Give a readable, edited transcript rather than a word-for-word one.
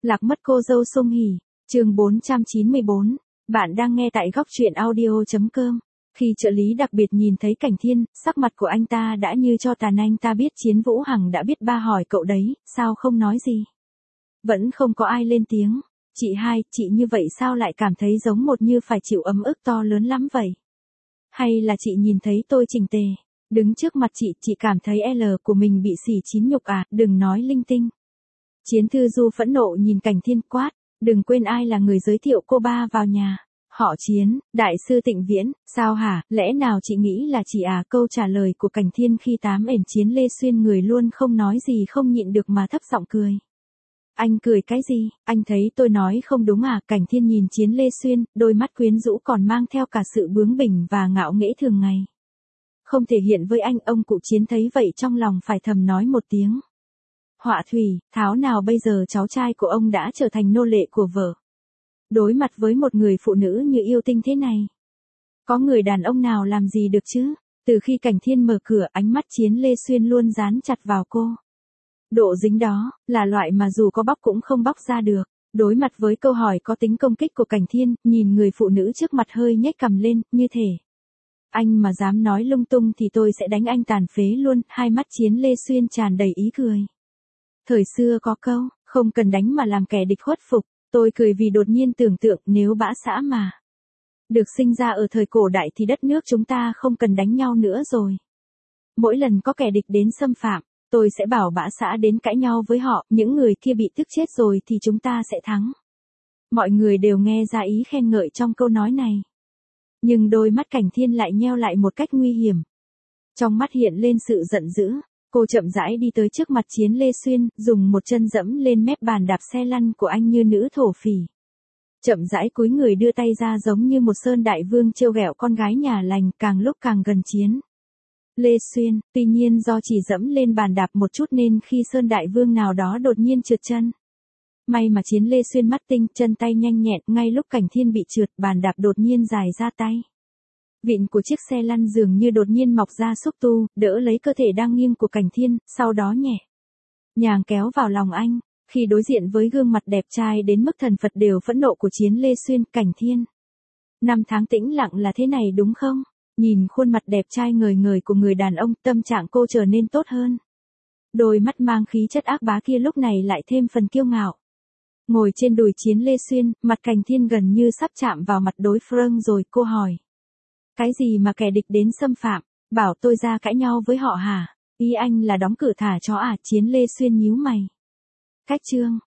Lạc mất cô dâu Sung Hỉ, chương 494. Bạn đang nghe tại góc truyện audio.com. Khi trợ lý đặc biệt nhìn thấy Cảnh Thiên, sắc mặt của anh ta đã như cho tàn. Anh ta biết Chiến Vũ Hằng đã biết ba hỏi cậu đấy, sao không nói gì? Vẫn không có ai lên tiếng. Chị hai, chị như vậy sao lại cảm thấy giống một như phải chịu ấm ức to lớn lắm vậy? Hay là chị nhìn thấy tôi chỉnh tề, đứng trước mặt chị cảm thấy L của mình bị xỉ chín nhục à, đừng nói linh tinh. Chiến Thư Du phẫn nộ nhìn Cảnh Thiên quát, đừng quên ai là người giới thiệu cô ba vào nhà. Họ Chiến, đại sư Tịnh Viễn, sao hả, lẽ nào chị nghĩ là chị à? Câu trả lời của Cảnh Thiên khi tám ẻn Chiến Lê Xuyên người luôn không nói gì không nhịn được mà thấp giọng cười. Anh cười cái gì, anh thấy tôi nói không đúng à? Cảnh Thiên nhìn Chiến Lê Xuyên, đôi mắt quyến rũ còn mang theo cả sự bướng bỉnh và ngạo nghễ thường ngày. Không thể hiện với anh, ông cụ Chiến thấy vậy trong lòng phải thầm nói một tiếng. Họa thủy, tháo nào bây giờ cháu trai của ông đã trở thành nô lệ của vợ. Đối mặt với một người phụ nữ như yêu tinh thế này, có người đàn ông nào làm gì được chứ? Từ khi Cảnh Thiên mở cửa, ánh mắt Chiến Lê Xuyên luôn dán chặt vào cô. Độ dính đó, là loại mà dù có bóc cũng không bóc ra được. Đối mặt với câu hỏi có tính công kích của Cảnh Thiên, nhìn người phụ nữ trước mặt hơi nhếch cằm lên, như thể anh mà dám nói lung tung thì tôi sẽ đánh anh tàn phế luôn. Hai mắt Chiến Lê Xuyên tràn đầy ý cười. Thời xưa có câu, không cần đánh mà làm kẻ địch khuất phục. Tôi cười vì đột nhiên tưởng tượng nếu bã xã mà được sinh ra ở thời cổ đại thì đất nước chúng ta không cần đánh nhau nữa rồi. Mỗi lần có kẻ địch đến xâm phạm, tôi sẽ bảo bã xã đến cãi nhau với họ, những người kia bị tức chết rồi thì chúng ta sẽ thắng. Mọi người đều nghe ra ý khen ngợi trong câu nói này. Nhưng đôi mắt Cảnh Thiên lại nheo lại một cách nguy hiểm. Trong mắt hiện lên sự giận dữ. Cô chậm rãi đi tới trước mặt Chiến Lê Xuyên, dùng một chân dẫm lên mép bàn đạp xe lăn của anh như nữ thổ phỉ. Chậm rãi cúi người đưa tay ra giống như một Sơn Đại Vương trêu ghẹo con gái nhà lành, càng lúc càng gần Chiến Lê Xuyên. Tuy nhiên do chỉ dẫm lên bàn đạp một chút nên khi Sơn Đại Vương nào đó đột nhiên trượt chân. May mà Chiến Lê Xuyên mắt tinh, chân tay nhanh nhẹn, ngay lúc Cảnh Thiên bị trượt, bàn đạp đột nhiên dài ra tay. Vịn của chiếc xe lăn dường như đột nhiên mọc ra xúc tu, đỡ lấy cơ thể đang nghiêng của Cảnh Thiên, sau đó nhẹ nhàng kéo vào lòng anh. Khi đối diện với gương mặt đẹp trai đến mức thần Phật đều phẫn nộ của Chiến Lê Xuyên, Cảnh Thiên. 5 tháng tĩnh lặng là thế này đúng không? Nhìn khuôn mặt đẹp trai ngời ngời của người đàn ông, tâm trạng cô trở nên tốt hơn. Đôi mắt mang khí chất ác bá kia lúc này lại thêm phần kiêu ngạo. Ngồi trên đùi Chiến Lê Xuyên, mặt Cảnh Thiên gần như sắp chạm vào mặt đối phương rồi, cô hỏi. Cái gì mà kẻ địch đến xâm phạm, bảo tôi ra cãi nhau với họ hả? Ý anh là đóng cửa thả chó à? Chiến Lê Xuyên nhíu mày. Cách chương,